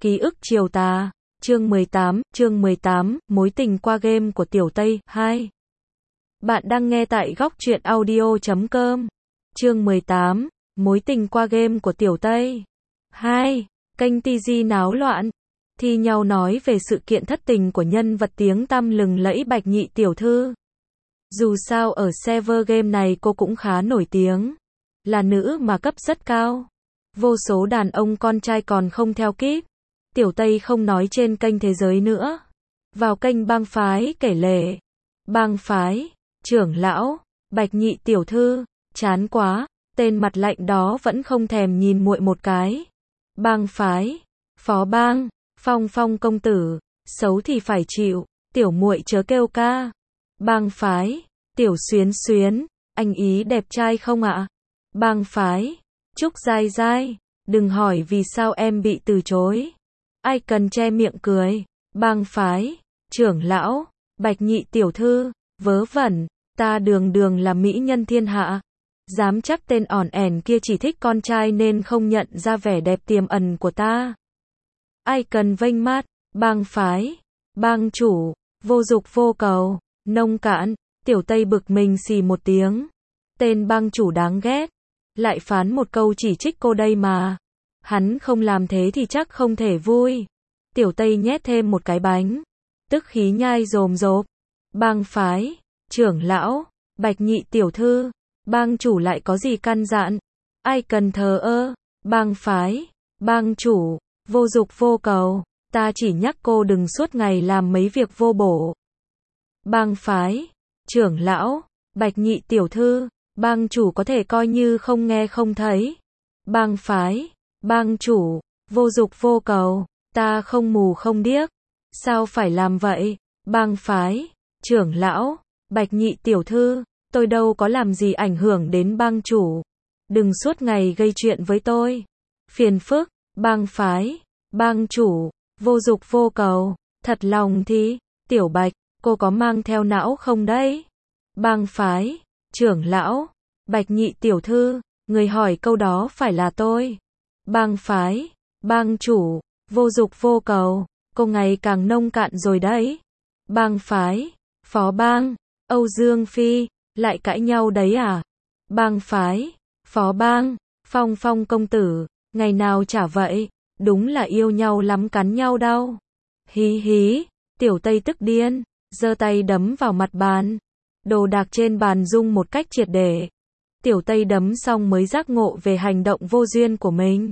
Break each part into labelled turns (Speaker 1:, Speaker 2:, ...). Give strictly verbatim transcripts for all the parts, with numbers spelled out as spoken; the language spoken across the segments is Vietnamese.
Speaker 1: Ký ức chiều tà, chương mười tám, chương mười tám, mối tình qua game của Tiểu Tây, hai. Bạn đang nghe tại góc truyện audio chấm com. Chương mười tám, mối tình qua game của Tiểu Tây. hai. Kênh ti gi náo loạn. Thi nhau nói về sự kiện thất tình của nhân vật tiếng tăm lừng lẫy Bạch Nhị tiểu thư. Dù sao ở server game này cô cũng khá nổi tiếng. Là nữ mà cấp rất cao. Vô số đàn ông con trai còn không theo kịp. Tiểu Tây không nói trên kênh thế giới nữa. Vào kênh bang phái kể lể. Bang phái, trưởng lão, Bạch Nhị tiểu thư, chán quá, tên mặt lạnh đó vẫn không thèm nhìn muội một cái. Bang phái, phó bang, Phong Phong công tử, xấu thì phải chịu, tiểu muội chớ kêu ca. Bang phái, Tiểu Xuyến Xuyến, anh ý đẹp trai không ạ? Bang phái, Trúc Giai Giai, đừng hỏi vì sao em bị từ chối. Ai cần che miệng cười. Bang phái, trưởng lão, Bạch Nhị tiểu thư, vớ vẩn, ta đường đường là mỹ nhân thiên hạ. Dám chắc tên ỏn ẻn kia chỉ thích con trai nên không nhận ra vẻ đẹp tiềm ẩn của ta. Ai cần vênh mắt. Bang phái, bang chủ, vô dục vô cầu, nông cạn. Tiểu Tây bực mình xì một tiếng. Tên bang chủ đáng ghét. Lại phán một câu chỉ trích cô đây mà. Hắn không làm thế thì chắc không thể vui. Tiểu Tây nhét thêm một cái bánh. Tức khí nhai rồm rộp. Bang phái, trưởng lão, Bạch Nhị tiểu thư, bang chủ lại có gì căn dặn? Ai cần thờ ơ? Bang phái, bang chủ, vô dục vô cầu, ta chỉ nhắc cô đừng suốt ngày làm mấy việc vô bổ. Bang phái, trưởng lão, Bạch Nhị tiểu thư, bang chủ có thể coi như không nghe không thấy. Bang phái, bang chủ, vô dục vô cầu, ta không mù không điếc. Sao phải làm vậy? Bang phái, trưởng lão, Bạch Nhị tiểu thư, tôi đâu có làm gì ảnh hưởng đến bang chủ. Đừng suốt ngày gây chuyện với tôi. Phiền phức. Bang phái, bang chủ, vô dục vô cầu, thật lòng thì, Tiểu Bạch, cô có mang theo não không đấy? Bang phái, trưởng lão, Bạch Nhị tiểu thư, người hỏi câu đó phải là tôi. Bang phái, bang chủ, vô dục vô cầu, cô ngày càng nông cạn rồi đấy. Bang phái, phó bang, Âu Dương Phi, lại cãi nhau đấy à? Bang phái, phó bang, Phong Phong công tử, ngày nào chả vậy, đúng là yêu nhau lắm cắn nhau đau. Hí hí, Tiểu Tây tức điên, giơ tay đấm vào mặt bàn. Đồ đạc trên bàn rung một cách triệt để. Tiểu Tây đấm xong mới giác ngộ về hành động vô duyên của mình.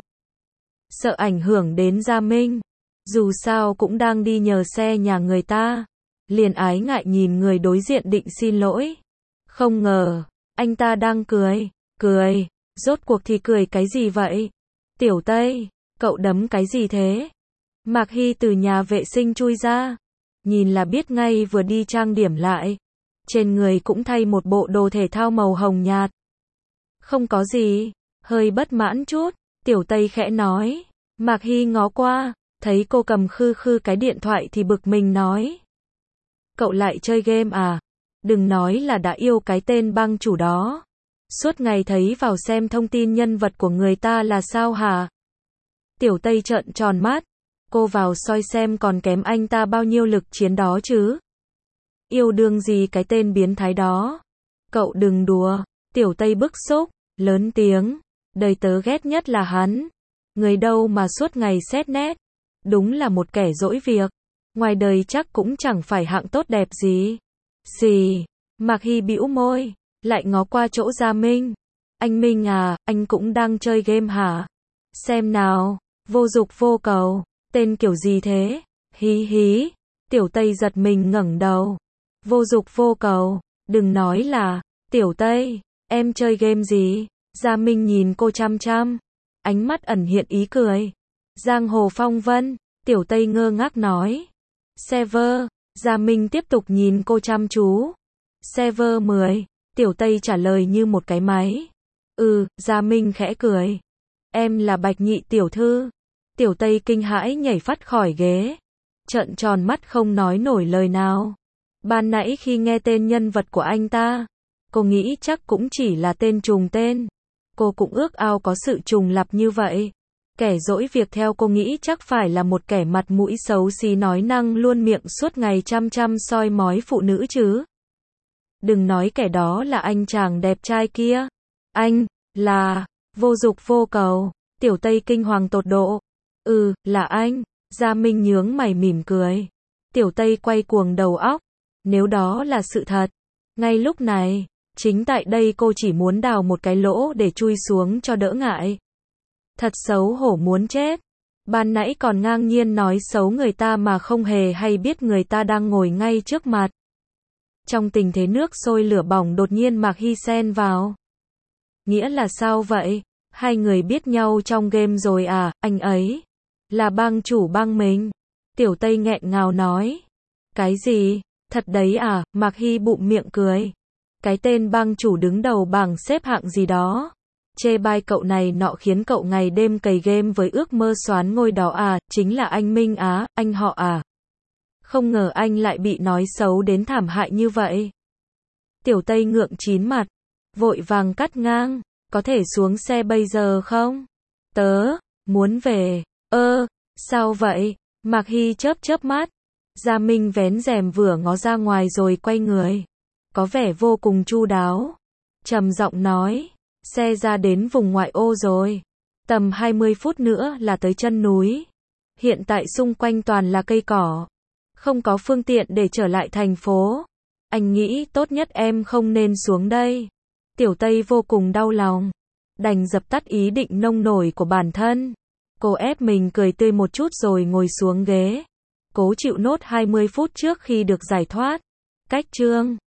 Speaker 1: Sợ ảnh hưởng đến Gia Minh. Dù sao cũng đang đi nhờ xe nhà người ta. Liền ái ngại nhìn người đối diện định xin lỗi. Không ngờ, anh ta đang cười, cười, rốt cuộc thì cười cái gì vậy? Tiểu Tây, cậu đấm cái gì thế? Mạc Hy từ nhà vệ sinh chui ra. Nhìn là biết ngay vừa đi trang điểm lại. Trên người cũng thay một bộ đồ thể thao màu hồng nhạt. Không có gì, hơi bất mãn chút, Tiểu Tây khẽ nói. Mạc Hy ngó qua, thấy cô cầm khư khư cái điện thoại thì bực mình nói. Cậu lại chơi game à? Đừng nói là đã yêu cái tên bang chủ đó. Suốt ngày thấy vào xem thông tin nhân vật của người ta là sao hả? Tiểu Tây trợn tròn mắt. Cô vào soi xem còn kém anh ta bao nhiêu lực chiến đó chứ. Yêu đương gì cái tên biến thái đó. Cậu đừng đùa. Tiểu Tây bức xúc, lớn tiếng. Đời tớ ghét nhất là hắn. Người đâu mà suốt ngày xét nét. Đúng là một kẻ dỗi việc. Ngoài đời chắc cũng chẳng phải hạng tốt đẹp gì. Gì? Mạc Hy bĩu môi. Lại ngó qua chỗ Gia Minh. Anh Minh à, anh cũng đang chơi game hả? Xem nào, vô dục vô cầu, tên kiểu gì thế? Hí hí, Tiểu Tây giật mình ngẩng đầu. Vô dục vô cầu, đừng nói là, Tiểu Tây, em chơi game gì? Gia Minh nhìn cô chăm chăm, ánh mắt ẩn hiện ý cười. Giang hồ phong vân, Tiểu Tây ngơ ngác nói. Server, Gia Minh tiếp tục nhìn cô chăm chú. Server mười. Tiểu Tây trả lời như một cái máy. Ừ, Gia Minh khẽ cười. Em là Bạch Nhị tiểu thư. Tiểu Tây kinh hãi nhảy phắt khỏi ghế. Trợn tròn mắt không nói nổi lời nào. Ban nãy khi nghe tên nhân vật của anh ta, cô nghĩ chắc cũng chỉ là tên trùng tên. Cô cũng ước ao có sự trùng lặp như vậy. Kẻ dỗi việc theo cô nghĩ chắc phải là một kẻ mặt mũi xấu xí nói năng luôn miệng suốt ngày chăm chăm soi mói phụ nữ chứ. Đừng nói kẻ đó là anh chàng đẹp trai kia. Anh, là, vô dục vô cầu. Tiểu Tây kinh hoàng tột độ. Ừ, là anh. Gia Minh nhướng mày mỉm cười. Tiểu Tây quay cuồng đầu óc. Nếu đó là sự thật. Ngay lúc này, chính tại đây cô chỉ muốn đào một cái lỗ để chui xuống cho đỡ ngại. Thật xấu hổ muốn chết. Ban nãy còn ngang nhiên nói xấu người ta mà không hề hay biết người ta đang ngồi ngay trước mặt. Trong tình thế nước sôi lửa bỏng đột nhiên Mạc Hy xen vào. Nghĩa là sao vậy? Hai người biết nhau trong game rồi à? Anh ấy là bang chủ bang mình. Tiểu Tây nghẹn ngào nói. Cái gì? Thật đấy à? Mạc Hy bụm miệng cười. Cái tên bang chủ đứng đầu bảng xếp hạng gì đó. Chê bai cậu này nọ khiến cậu ngày đêm cày game với ước mơ xoán ngôi đó à? Chính là anh Minh Á, anh họ à? Không ngờ anh lại bị nói xấu đến thảm hại như vậy. Tiểu Tây ngượng chín mặt. Vội vàng cắt ngang. Có thể xuống xe bây giờ không? Tớ, muốn về. Ơ, sao vậy? Mạc Hy chớp chớp mắt. Gia Minh vén rèm vừa ngó ra ngoài rồi quay người. Có vẻ vô cùng chu đáo. Trầm giọng nói. Xe ra đến vùng ngoại ô rồi. Tầm hai mươi phút nữa là tới chân núi. Hiện tại xung quanh toàn là cây cỏ. Không có phương tiện để trở lại thành phố. Anh nghĩ tốt nhất em không nên xuống đây. Tiểu Tây vô cùng đau lòng. Đành dập tắt ý định nông nổi của bản thân. Cô ép mình cười tươi một chút rồi ngồi xuống ghế. Cố chịu nốt hai mươi phút trước khi được giải thoát. Cách chương